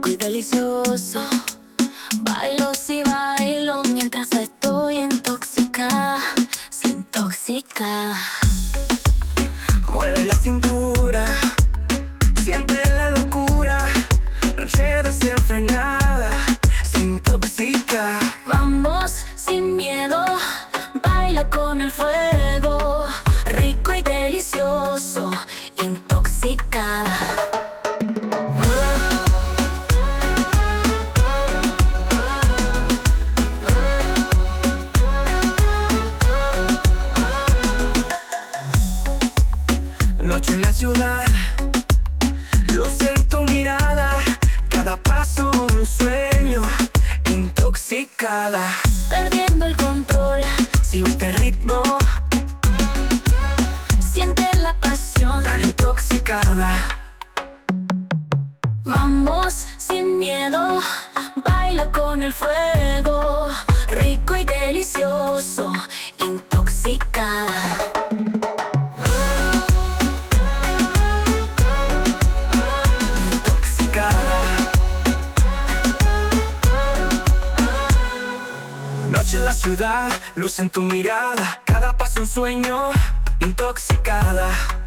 rico y delicioso. Bailo si bailo mientras estoy intoxicada, se intoxica. Mueve la cintura, siente la locura, noche desenfrenada, se intoxica. Vamos sin miedo, baila con el fuego, rico y delicioso, intoxicada. Noche en la ciudad, luz en tu mirada, cada paso un sueño, intoxicada. Perdiendo el control, Sigue este ritmo, siente la pasión, tan intoxicada. vamos sin miedo, baila con el fuego, rico y delicioso, intoxicada. Intoxicada. Noche en la ciudad, luz en tu mirada, cada paso un sueño, intoxicada.